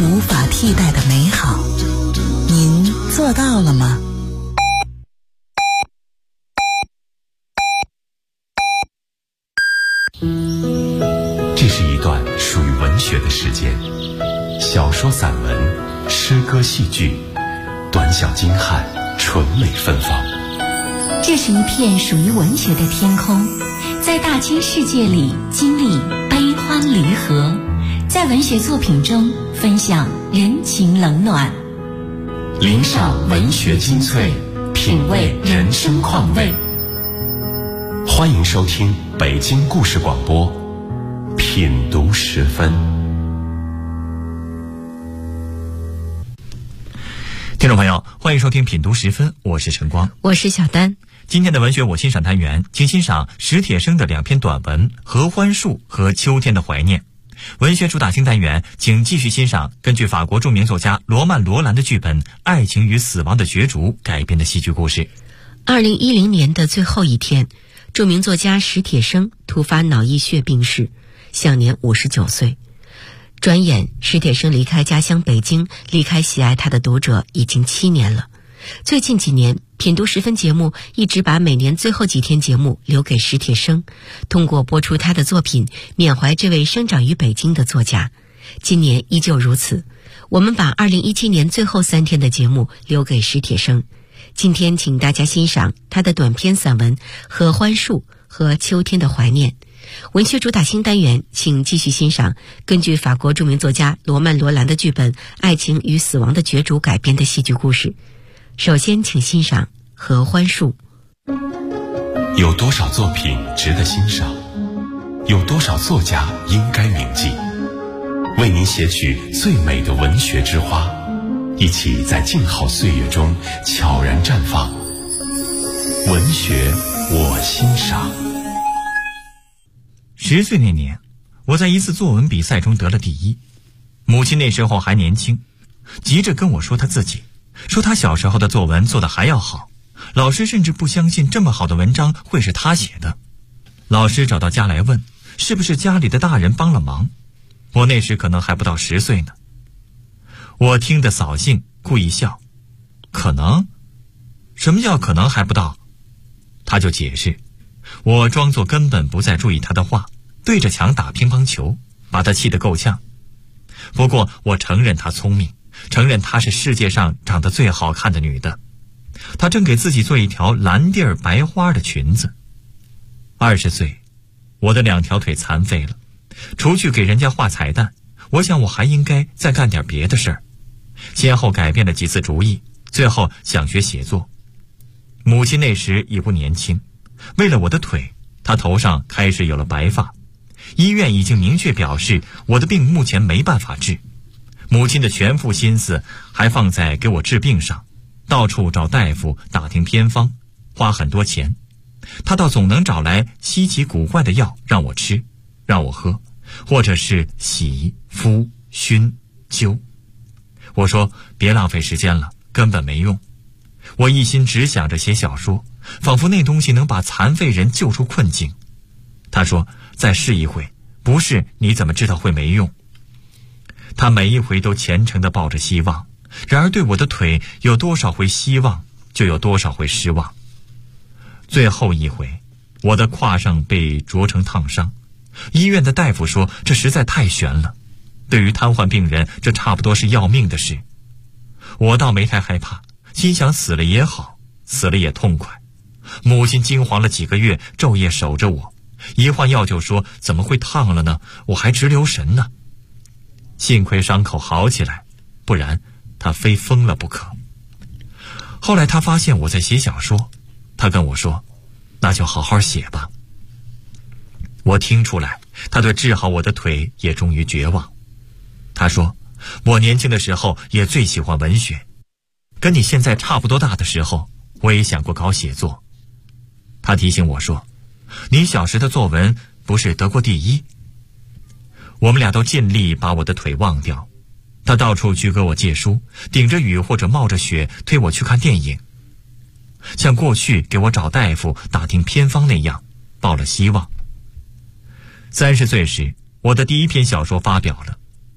无法替代的美好，您做到了吗？ 这是一段属于文学的时间，小说、散文、诗歌、戏剧，短小精悍，纯美芬芳。 这是一片属于文学的天空，在大千世界里经历悲欢离合，在文学作品中分享人情冷暖， 领赏文学精粹，品味人生况味。欢迎收听北京故事广播品读时分。 听众朋友，欢迎收听品读时分，我是陈光， 我是小丹。 今天的文学我欣赏单元，请欣赏史铁生的2篇短文《合欢树》和《秋天的怀念》。文学主打星单元，请继续欣赏根据法国著名作家罗曼·罗兰的剧本《爱情与死亡的角逐》改编的戏剧故事。 2010年的最后一天，著名作家史铁生突发脑溢血病逝，享年59岁。转眼，史铁生离开家乡北京，离开喜爱他的读者已经7年了。最近几年，品读时分节目一直把每年最后几天节目留给史铁生，通过播出他的作品，缅怀这位生长于北京的作家。今年依旧如此，我们把2017年最后3天的节目留给史铁生。今天请大家欣赏他的短篇散文《合欢树》和《秋天的怀念》。文学主打星单元，请继续欣赏根据法国著名作家罗曼·罗兰的剧本《爱情与死亡的角逐》改编的戏剧故事。首先请欣赏《合欢树》。 有多少作品值得欣赏？有多少作家应该铭记？为您写取最美的文学之花，一起在静好岁月中悄然绽放。文学我欣赏。 10岁那年，我在一次作文比赛中得了第1。母亲那时候还年轻，急着跟我说她自己，说她小时候的作文做得还要好，老师甚至不相信这么好的文章会是她写的。老师找到家来问，是不是家里的大人帮了忙？我那时可能还不到10岁呢。我听得扫兴，故意笑。可能？什么叫可能还不到？他就解释。我装作根本不再注意他的话，对着墙打乒乓球，把他气得够呛。不过我承认他聪明，承认她是世界上长得最好看的女的。她正给自己做一条蓝地儿白花的裙子。20岁，我的2条腿残废了，除去给人家画彩蛋，我想我还应该再干点别的事儿。先后改变了几次主意，最后想学写作。母亲那时已不年轻，为了我的腿，她头上开始有了白发。医院已经明确表示我的病目前没办法治，母亲的全副心思还放在给我治病上，到处找大夫打听偏方，花很多钱。她倒总能找来稀奇古怪的药让我吃，让我喝，或者是洗、敷、熏、灸。我说别浪费时间了，根本没用。我一心只想着写小说，仿佛那东西能把残废人救出困境。他说再试一回，不是你怎么知道会没用？他每一回都虔诚地抱着希望，然而对我的腿有多少回希望，就有多少回失望。最后一回，我的胯上被灼成烫伤，医院的大夫说这实在太悬了，对于瘫痪病人，这差不多是要命的事。我倒没太害怕，心想死了也好，死了也痛快。母亲惊慌了几个月，昼夜守着我，一换药就说怎么会烫了呢？我还直留神呢。幸亏伤口好起来，不然她非疯了不可。后来她发现我在写小说，她跟我说那就好好写吧。我听出来她对治好我的腿也终于绝望。她说我年轻的时候也最喜欢文学，跟你现在差不多大的时候，我也想过搞写作。她提醒我说，你小时的作文不是得过第1？我们俩都尽力把我的腿忘掉。她到处去给我借书，顶着雨或者冒着雪推我去看电影，像过去给我找大夫打听偏方那样，抱了希望。30岁时，我的第1篇小说发表了，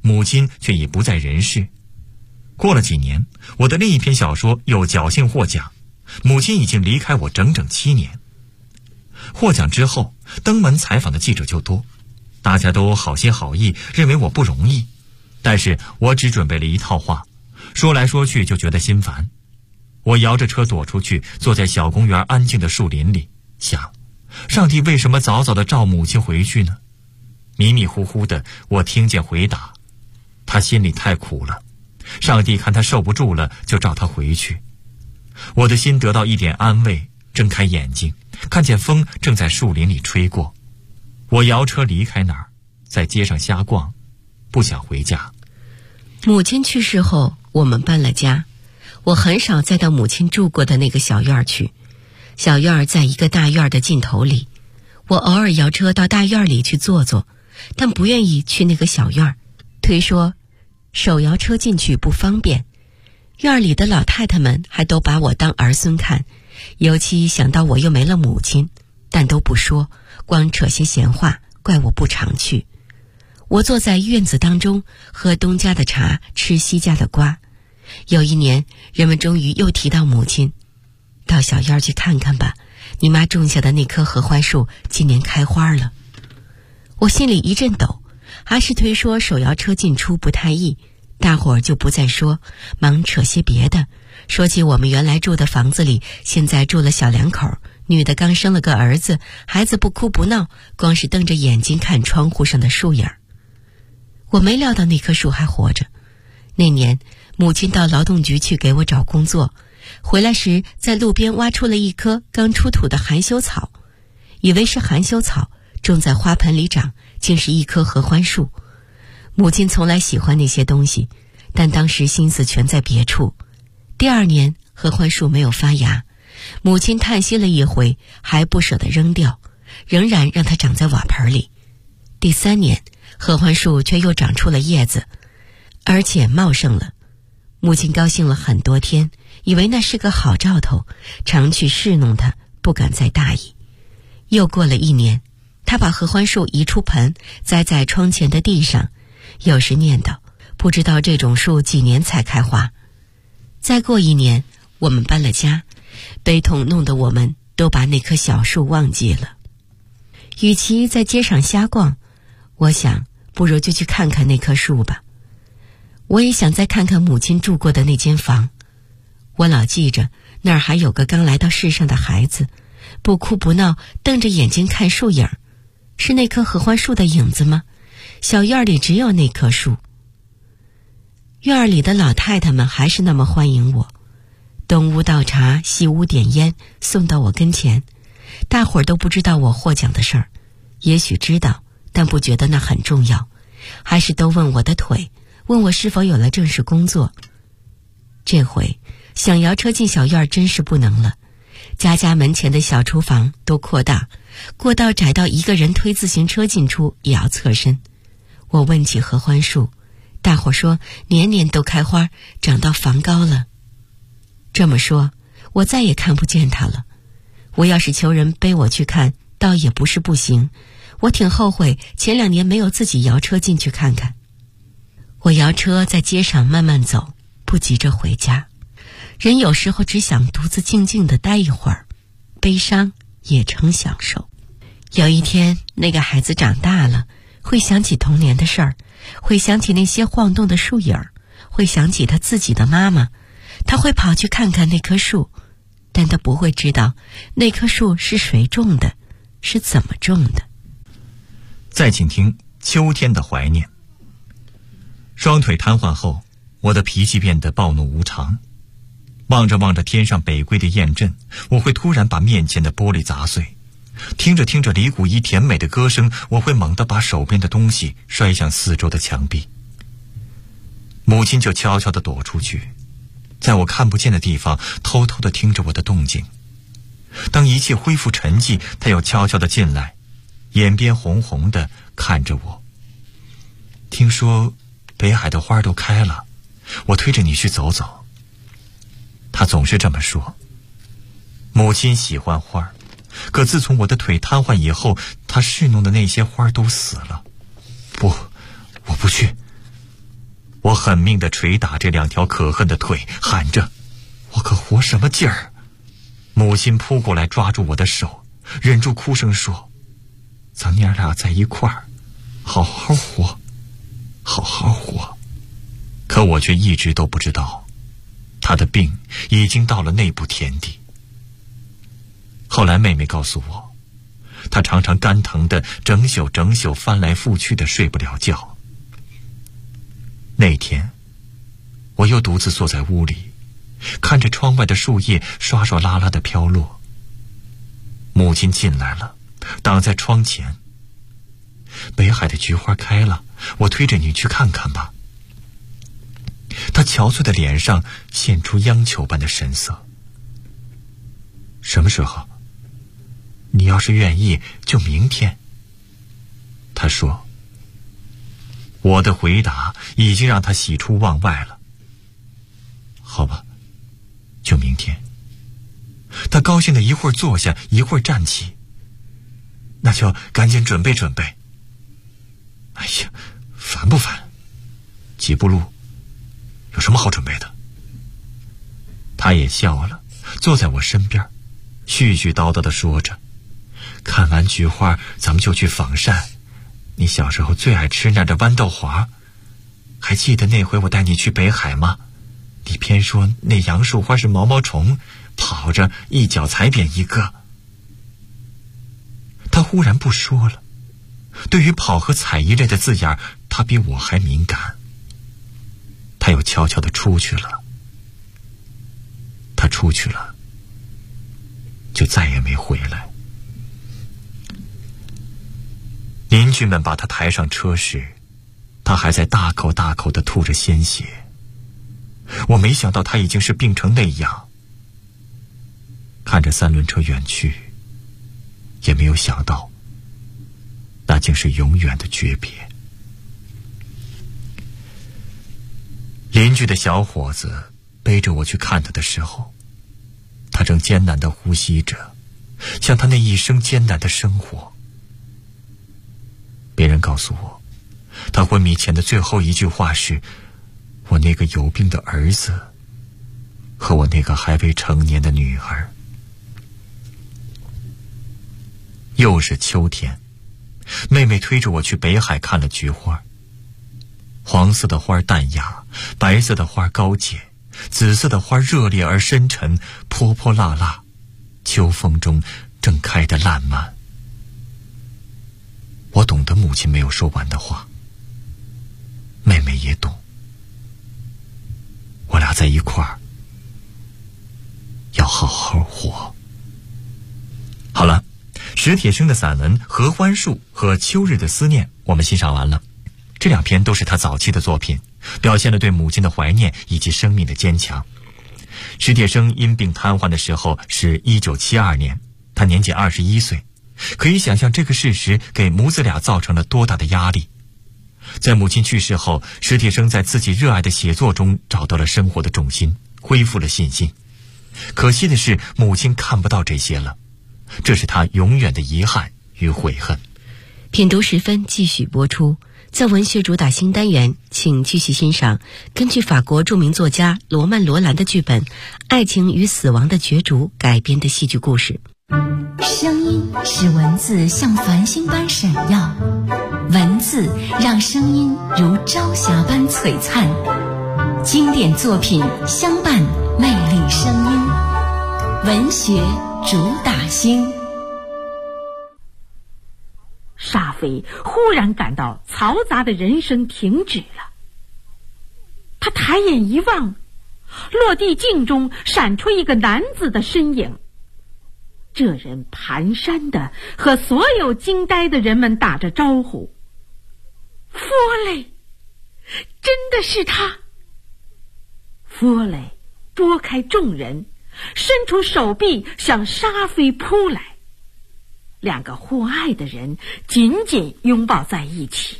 母亲却已不在人世。过了几年，我的另一篇小说又侥幸获奖，母亲已经离开我整整7年。获奖之后，登门采访的记者就多，大家都好心好意，认为我不容易，但是我只准备了一套话，说来说去就觉得心烦。我摇着车躲出去，坐在小公园安静的树林里，想，上帝为什么早早地召母亲回去呢？迷迷糊糊的，我听见回答，他心里太苦了，上帝看他受不住了，就召他回去。我的心得到一点安慰，睁开眼睛，看见风正在树林里吹过。我摇车离开那儿，在街上瞎逛，不想回家。 母亲去世后，我们搬了家，我很少再到母亲住过的那个小院去。小院在一个大院的尽头里，我偶尔摇车到大院里去坐坐，但不愿意去那个小院，推说手摇车进去不方便。院里的老太太们还都把我当儿孙看，尤其想到我又没了母亲，但都不说，光扯些闲话，怪我不常去。我坐在院子当中，喝东家的茶，吃西家的瓜。有一年，人们终于又提到母亲，到小院去看看吧，你妈种下的那棵合欢树今年开花了。我心里一阵抖，还是推说手摇车进出不太易，大伙儿就不再说，忙扯些别的，说起我们原来住的房子里，现在住了小两口，女的刚生了个儿子，孩子不哭不闹，光是瞪着眼睛看窗户上的树影。我没料到那棵树还活着。那年母亲到劳动局去给我找工作，回来时在路边挖出了一棵刚出土的含羞草，以为是含羞草，种在花盆里长，竟是一棵合欢树。母亲从来喜欢那些东西，但当时心思全在别处。第2年合欢树没有发芽，母亲叹息了一回，还不舍得扔掉，仍然让它长在瓦盆里。第3年合欢树却又长出了叶子，而且茂盛了。母亲高兴了很多天，以为那是个好兆头，常去侍弄它，不敢再大意。又过了1年，她把合欢树移出盆，栽在窗前的地上，有时念叨，不知道这种树几年才开花。再过1年，我们搬了家，悲痛弄得我们都把那棵小树忘记了。与其在街上瞎逛，我想不如就去看看那棵树吧。我也想再看看母亲住过的那间房，我老记着那儿还有个刚来到世上的孩子，不哭不闹，瞪着眼睛看树影。是那棵合欢树的影子吗？小院里只有那棵树。院里的老太太们还是那么欢迎我，东屋倒茶，西屋点烟，送到我跟前。大伙儿都不知道我获奖的事儿，也许知道，但不觉得那很重要，还是都问我的腿，问我是否有了正式工作。这回想摇车进小院真是不能了，家家门前的小厨房都扩大，过道窄到一个人推自行车进出也要侧身。我问起合欢树，大伙说年年都开花，长到房高了。这么说，我再也看不见它了。我要是求人背我去看，倒也不是不行。我挺后悔前2年没有自己摇车进去看看。我摇车在街上慢慢走，不急着回家。人有时候只想独自静静地待一会儿，悲伤也成享受。有一天那个孩子长大了，会想起童年的事儿，会想起那些晃动的树影，会想起他自己的妈妈。他会跑去看看那棵树，但他不会知道那棵树是谁种的，是怎么种的。 再请听秋天的怀念。双腿瘫痪后，我的脾气变得暴怒无常。望着望着天上北归的雁阵，我会突然把面前的玻璃砸碎。听着听着李谷一甜美的歌声，我会猛地把手边的东西摔向四周的墙壁。母亲就悄悄地躲出去，在我看不见的地方偷偷地听着我的动静。当一切恢复沉寂，她又悄悄地进来，眼边红红的看着我。听说北海的花都开了，我推着你去走走。她总是这么说。母亲喜欢花，可自从我的腿瘫痪以后，她侍弄的那些花都死了。不，我不去。 我狠命地捶打这2条可恨的腿，喊着：“我可活什么劲儿？”母亲扑过来抓住我的手，忍住哭声说：“咱娘俩在一块儿，好好活，好好活。”可我却一直都不知道，她的病已经到了那步田地。后来妹妹告诉我，她常常肝疼的整宿翻来覆去的睡不了觉。那天我又独自坐在屋里，看着窗外的树叶刷刷啦啦的飘落。母亲进来了，挡在窗前。北海的菊花开了，我推着你去看看吧。她憔悴的脸上现出央求般的神色。什么时候？你要是愿意，就明天。她说。我的回答已经让她喜出望外了。好吧，就明天。她高兴的一会儿坐下，一会儿站起。那就赶紧准备准备。哎呀，烦不烦？几步路，有什么好准备的？她也笑了，坐在我身边，絮絮叨叨地说着：“看完菊花，咱们就去仿膳。你小时候最爱吃那的豌豆黄，还记得那回我带你去北海吗？你偏说那杨树花是毛毛虫，跑着一脚踩扁一个。”他忽然不说了，对于跑和踩一类的字眼，他比我还敏感。他又悄悄地出去了。他出去了，就再也没回来。邻居们把他抬上车时，他还在大口大口地吐着鲜血。我没想到他已经是病成那样。看着3轮车远去，也没有想到那竟是永远的诀别。邻居的小伙子背着我去看他的时候，他正艰难地呼吸着，像他那一生艰难的生活。别人告诉我，他昏迷前的最后一句话是：“我那个有病的儿子和我那个还未成年的女儿。”又是秋天，妹妹推着我去北海看了菊花。黄色的花淡雅，白色的花高洁，紫色的花热烈而深沉，泼泼辣辣，秋风中正开得烂漫。我懂得母亲没有说完的话，妹妹也懂。我俩在一块儿，要好好活。好了，史铁生的散文《合欢树》和《秋日的思念》我们欣赏完了。这2篇都是他早期的作品，表现了对母亲的怀念以及生命的坚强。史铁生因病瘫痪的时候是1972年，他年仅21岁。可以想象这个事实给母子俩造成了多大的压力。在母亲去世后，史铁生在自己热爱的写作中找到了生活的重心，恢复了信心。可惜的是，母亲看不到这些了，这是他永远的遗憾与悔恨。 品读时分继续播出。在文学主打新单元，请继续欣赏根据法国著名作家罗曼·罗兰的剧本《爱情与死亡的角逐》改编的戏剧故事。 声音使文字像繁星般闪耀，文字让声音如朝霞般璀璨。经典作品相伴，魅力声音，文学主打星。 沙菲忽然感到嘈杂的人生停止了。他抬眼一望，落地镜中闪出一个男子的身影。这人蹒跚地和所有惊呆的人们打着招呼。弗雷，真的是他！弗雷拨开众人，伸出手臂向沙菲扑来。2个互爱的人紧紧拥抱在一起。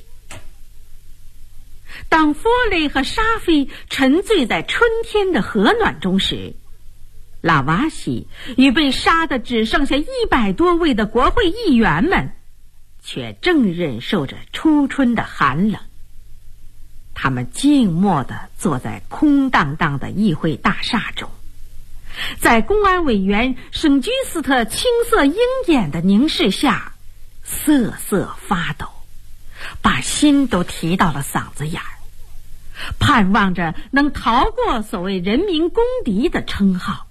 当弗雷和沙菲沉醉在春天的和暖中时，拉瓦西与被杀的只剩下100多位的国会议员们，却正忍受着初春的寒冷。 他们静默地坐在空荡荡的议会大厦中，在公安委员圣居斯特青色鹰眼的凝视下瑟瑟发抖，把心都提到了嗓子眼儿，盼望着能逃过所谓人民公敌的称号。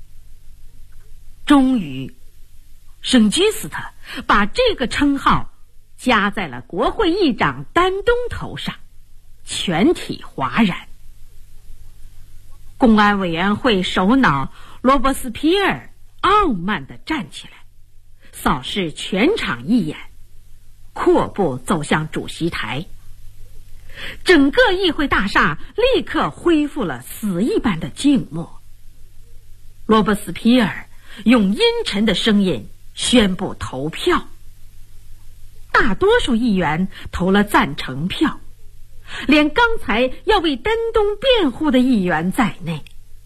终于圣居斯特把这个称号加在了国会议长丹东头上，全体哗然。公安委员会首脑罗伯斯皮尔傲慢地站起来，扫视全场一眼，阔步走向主席台。整个议会大厦立刻恢复了死一般的静默。罗伯斯皮尔用阴沉的声音宣布投票，大多数议员投了赞成票，连刚才要为丹东辩护的议员在内。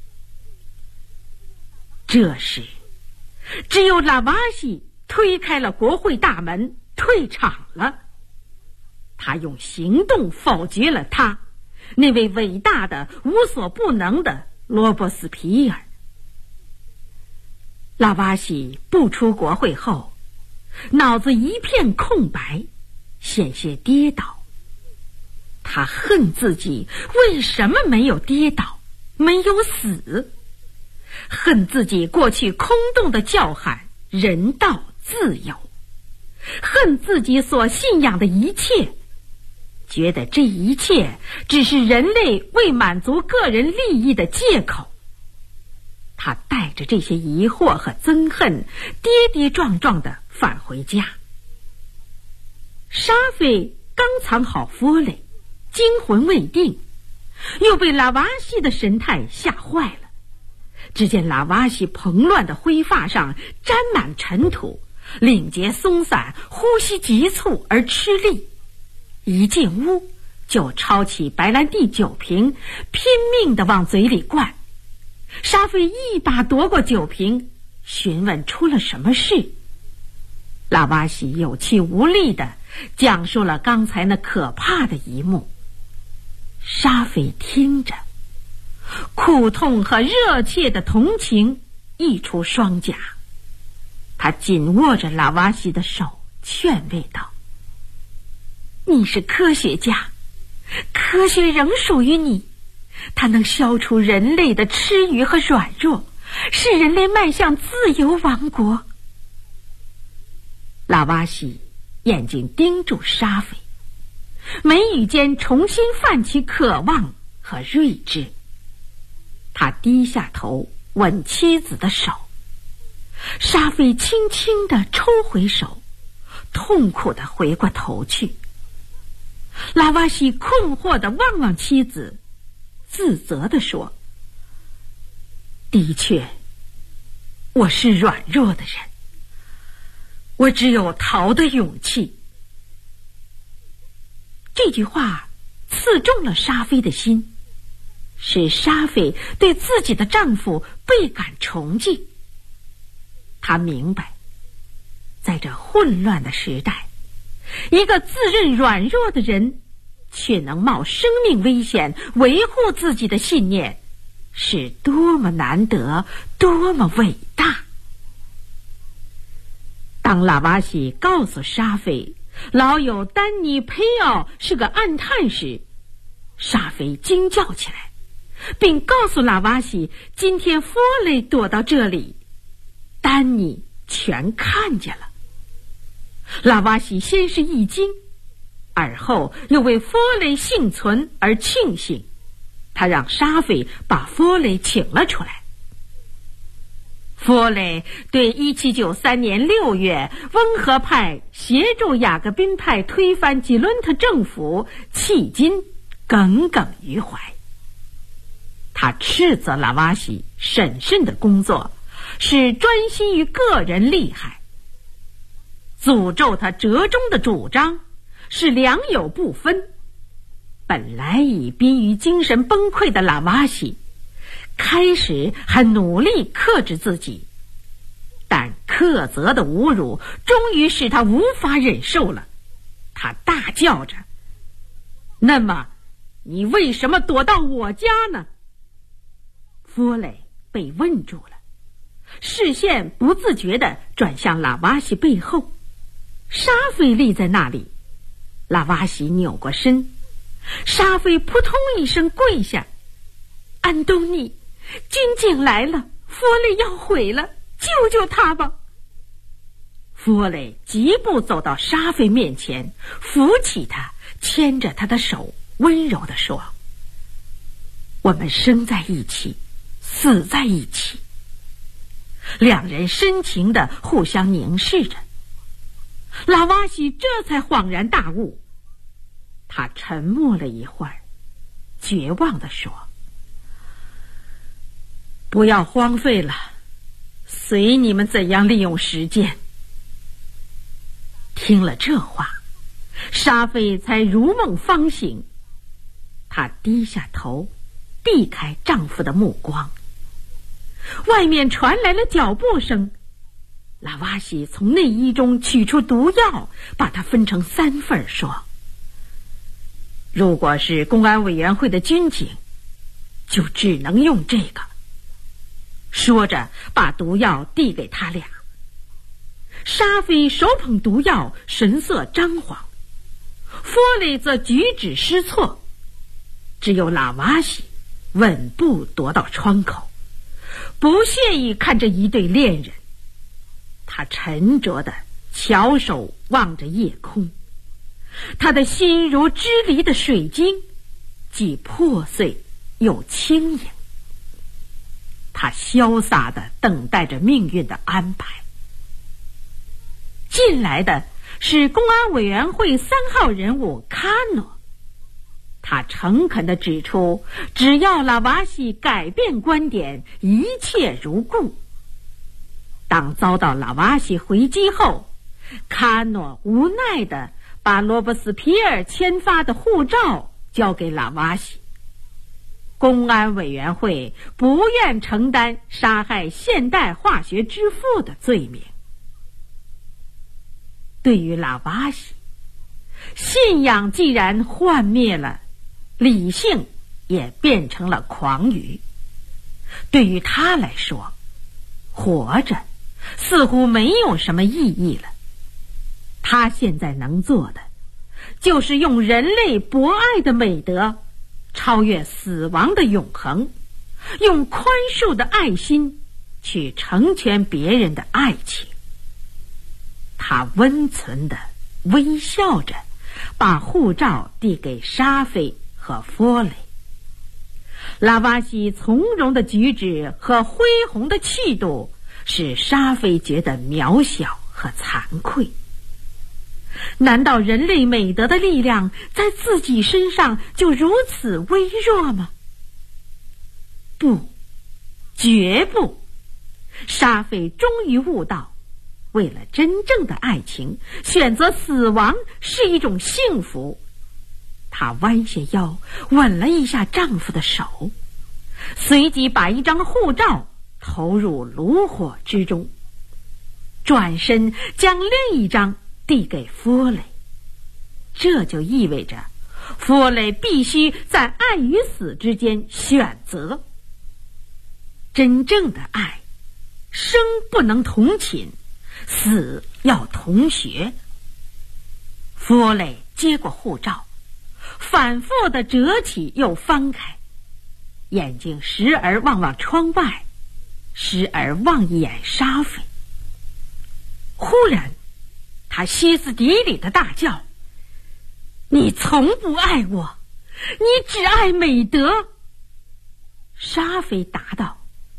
这时，只有拉瓦西推开了国会大门，退场了。他用行动否决了他那位伟大的无所不能的罗伯斯皮尔。拉瓦西步出国会后，脑子一片空白，险些跌倒。他恨自己为什么没有跌倒，没有死，恨自己过去空洞的叫喊人道自由，恨自己所信仰的一切，觉得这一切只是人类为满足个人利益的借口。他带着这些疑惑和憎恨，跌跌撞撞地返回家。沙菲刚藏好佛雷，惊魂未定，又被拉瓦西的神态吓坏了。只见拉瓦西蓬乱的灰发上沾满尘土，领结松散，呼吸急促而吃力。一进屋就抄起白兰地酒瓶，拼命地往嘴里灌。沙菲一把夺过酒瓶，询问出了什么事。拉瓦西有气无力地讲述了刚才那可怕的一幕。沙菲听着，苦痛和热切的同情溢出双颊。他紧握着拉瓦西的手，劝慰道：你是科学家，科学仍属于你，它能消除人类的痴愚和软弱，使人类迈向自由王国。拉瓦西眼睛盯住沙菲，眉宇间重新泛起渴望和睿智。他低下头吻妻子的手，沙菲轻轻地抽回手，痛苦地回过头去。拉瓦西困惑地望望妻子，自责地说：的确，我是软弱的人，我只有逃的勇气。这句话刺中了沙菲的心，使沙菲对自己的丈夫倍感崇敬。她明白，在这混乱的时代，一个自认软弱的人却能冒生命危险维护自己的信念，是多么难得，多么伟大。当拉瓦西告诉沙菲老友丹尼佩奥是个暗探时，沙菲惊叫起来，并告诉拉瓦西今天弗雷躲到这里，丹尼全看见了。拉瓦西先是一惊，而后又为弗雷幸存而庆幸。他让沙菲把弗雷请了出来。弗雷对1793年6月温和派协助雅各宾派推翻吉伦特政府迄今耿耿于怀。他斥责拉瓦西审慎的工作是专心于个人利害，诅咒他折中的主张是良莠不分。本来已濒于精神崩溃的拉瓦西开始还努力克制自己，但苛责的侮辱终于使他无法忍受了。他大叫着：那么你为什么躲到我家呢？弗雷被问住了，视线不自觉地转向拉瓦西背后。沙菲立在那里，拉瓦西扭过身，沙菲扑通一声跪下：安东尼，军警来了，弗雷要毁了，救救他吧！弗雷疾步走到沙菲面前，扶起他，牵着他的手，温柔地说：我们生在一起，死在一起。两人深情地互相凝视着。拉瓦西这才恍然大悟，他沉默了一会儿，绝望地说：不要荒废了，随你们怎样利用时间。听了这话，沙菲才如梦方醒，她低下头，避开丈夫的目光。外面传来了脚步声，拉瓦西从内衣中取出毒药，把它分成3份，说：如果是公安委员会的军警，就只能用这个。说着把毒药递给他俩。沙菲手捧毒药，神色张狂，弗雷则举止失措，只有拉瓦西稳步踱到窗口，不屑意看着一对恋人。他沉着地翘首望着夜空，他的心如支离的水晶，既破碎又轻盈。他潇洒地等待着命运的安排。进来的是公安委员会3号人物卡诺，他诚恳地指出，只要拉瓦西改变观点，一切如故。当遭到拉瓦西回击后，卡诺无奈地把罗伯斯皮尔签发的护照交给拉瓦西。公安委员会不愿承担杀害现代化学之父的罪名。对于拉瓦西，信仰既然幻灭了，理性也变成了狂语。对于他来说，活着似乎没有什么意义了。他现在能做的，就是用人类博爱的美德超越死亡的永恒，用宽恕的爱心去成全别人的爱情。他温存地微笑着，把护照递给沙菲和弗雷。拉瓦西从容的举止和恢宏的气度，使沙菲觉得渺小和惭愧。难道人类美德的力量在自己身上就如此微弱吗？不，绝不。沙菲终于悟到，为了真正的爱情，选择死亡是一种幸福。她弯下腰，吻了一下丈夫的手，随即把一张护照投入炉火之中，转身将另一张递给弗雷。这就意味着弗雷必须在爱与死之间选择。真正的爱，生不能同寝，死要同学。弗雷接过护照，反复地折起又翻开，眼睛时而望望窗外，时而望一眼沙菲。忽然他歇斯底里地大叫：你从不爱我，你只爱美德。沙菲答道：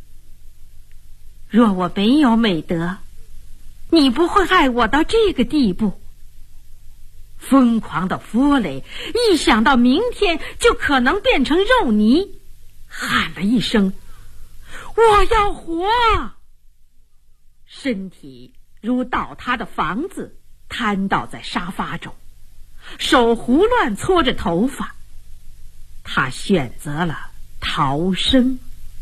若我没有美德，你不会爱我到这个地步。疯狂的弗雷一想到明天就可能变成肉泥，喊了一声：我要活！身体如倒塌的房子瘫倒在沙发中，手胡乱搓着头发。他选择了逃生。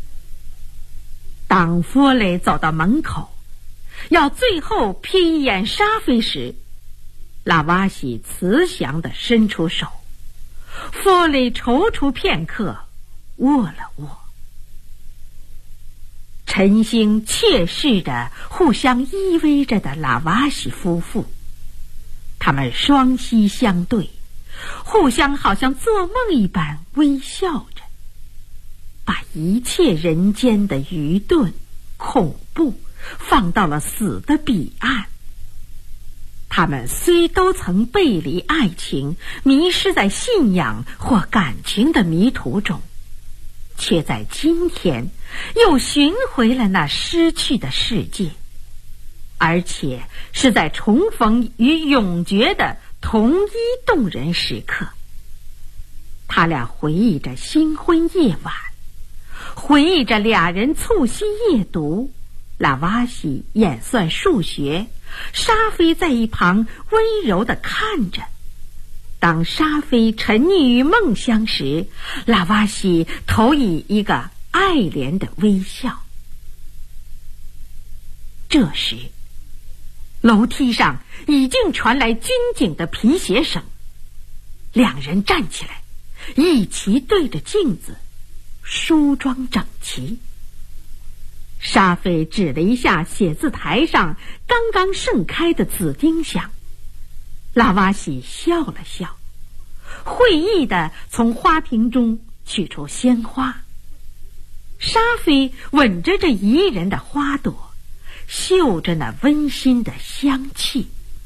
当弗雷走到门口，要最后瞥一眼沙菲时，拉瓦西慈祥地伸出手， 弗雷踌躇片刻，握了握。晨星切视着互相依偎着的拉瓦西夫妇，他们双膝相对，互相好像做梦一般微笑着，把一切人间的愚钝、恐怖放到了死的彼岸。他们虽都曾背离爱情，迷失在信仰或感情的迷途中，却在今天又寻回了那失去的世界，而且是在重逢与永诀的同一动人时刻。他俩回忆着新婚夜晚，回忆着俩人促膝夜读，拉瓦西演算数学，沙菲在一旁温柔地看着。当沙菲沉溺于梦乡时，拉瓦西投以一个爱怜的微笑。这时，楼梯上已经传来军警的皮鞋声，两人站起来，一齐对着镜子，梳妆整齐。沙菲指了一下写字台上刚刚盛开的紫丁香，拉瓦西笑了笑，会意地从花瓶中取出鲜花。沙菲吻着这宜人的花朵，嗅着那温馨的香气。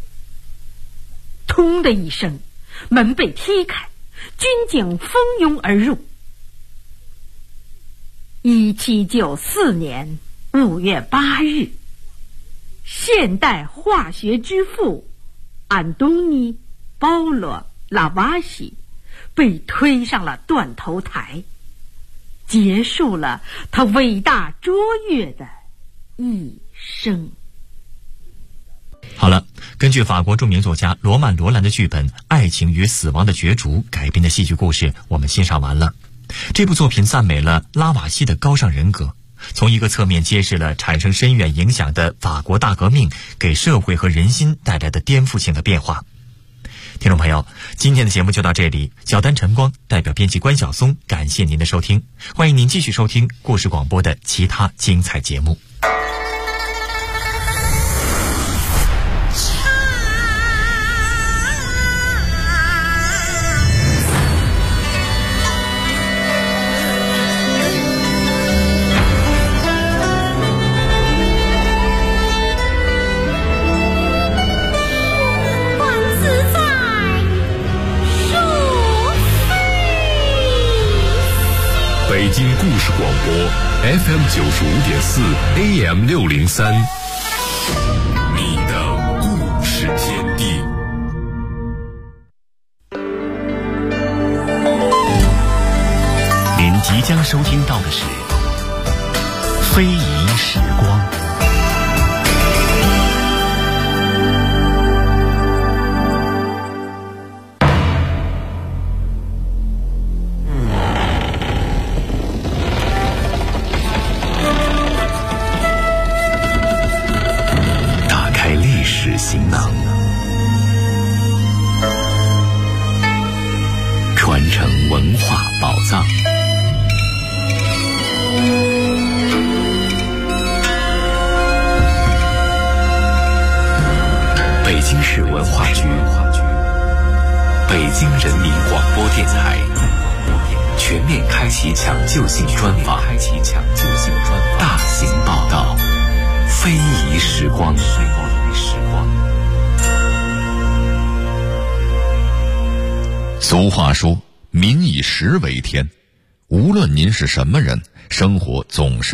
通的一声，门被踢开，军警蜂拥而入。1794年5月8日，现代化学之父安东尼·保罗·拉瓦西被推上了断头台，结束了他伟大卓越的一生。 好了，根据法国著名作家罗曼·罗兰的剧本《爱情与死亡的角逐》改编的戏剧故事，我们欣赏完了。这部作品赞美了拉瓦西的高尚人格，从一个侧面揭示了产生深远影响的法国大革命给社会和人心带来的颠覆性的变化。听众朋友，今天的节目就到这里，小丹晨光代表编辑关晓松感谢您的收听，欢迎您继续收听故事广播的其他精彩节目。 北京故事广播 FM 95.4 AM 603，你的故事天地。您即将收听到的是非遗时光。行囊，传承文化宝藏。北京市文化局、北京人民广播电台全面开启抢救性专访，大型报道，非遗时光。 俗话说，民以食为天。无论您是什么人，生活总是